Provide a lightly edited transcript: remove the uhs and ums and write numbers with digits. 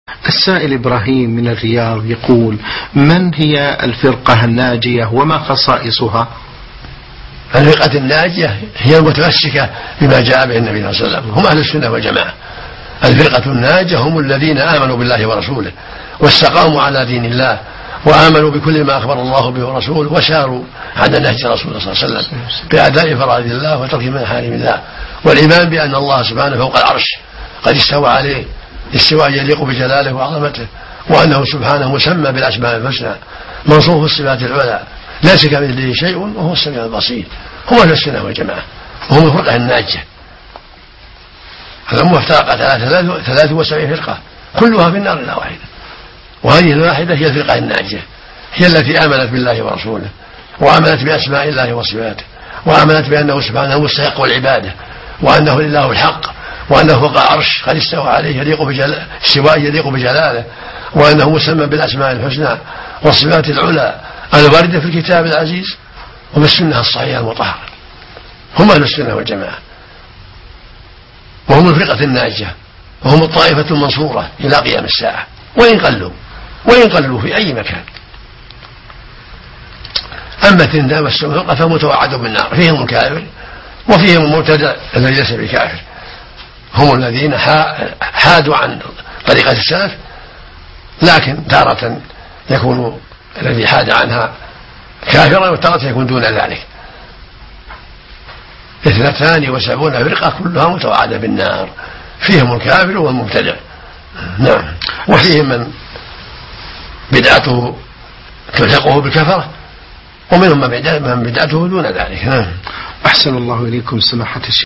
السائل إبراهيم من الرياض يقول: من هي الفرقة الناجية وما خصائصها؟ الفرقة الناجية هي المتمسكة بما جاء به النبي صلى الله عليه وسلم، هم أهل السنة والجماعة. الفرقة الناجية هم الذين آمنوا بالله ورسوله واستقاموا على دين الله وآمنوا بكل ما أخبر الله به ورسوله وساروا على نهج رسوله صلى الله عليه وسلم بأداء فرائض الله وترك محارم الله، والإيمان بأن الله سبحانه فوق العرش قد استوى عليه استواء يليق بجلاله وعظمته، وأنه سبحانه مسمى بالأسماء الحسنى موصوف الصفات العلى ليس كمثله شيء وهو السميع البصير. هم أهل السنة والجماعة وهم الفرقة الناجية. الأمة افترقت على 73 فرقة كلها في النار إلا واحدة، وهذه الواحدة هي الفرقة الناجية، هي التي آمنت بالله ورسوله وآمنت بأسماء الله وصفاته وآمنت بأنه سبحانه مستحق العبادة وأنه لله الحق وأنه فوق العرش قد استوى عليه استواء يليق بجلاله، وأنه مسمى بالأسماء الحسنى والصفات العلى الواردة في الكتاب العزيز وبالسنة الصحيحة المطهرة. هم أهل السنة والجماعة وهم الفرقة الناجية وهم الطائفة المنصورة إلى قيام الساعة، وإن قلوا في أي مكان. أما الثنتان والسبعون فمتوعد بالنار، فيهم الكافر وفيهم المبتدع الذي ليس بكافر، هم الذين حادوا عن طريقة السلف، لكن تارة يكون الذي حاد عنها كافرا وتارة يكون دون ذلك. 72 فرقة كلها متوعدة بالنار، فيهم الكافر والمبتدع. نعم. وفيهم من بدعته تلحقه بالكفرة ومنهم من بدعته دون ذلك. أحسن الله إليكم سماحة الشيخ.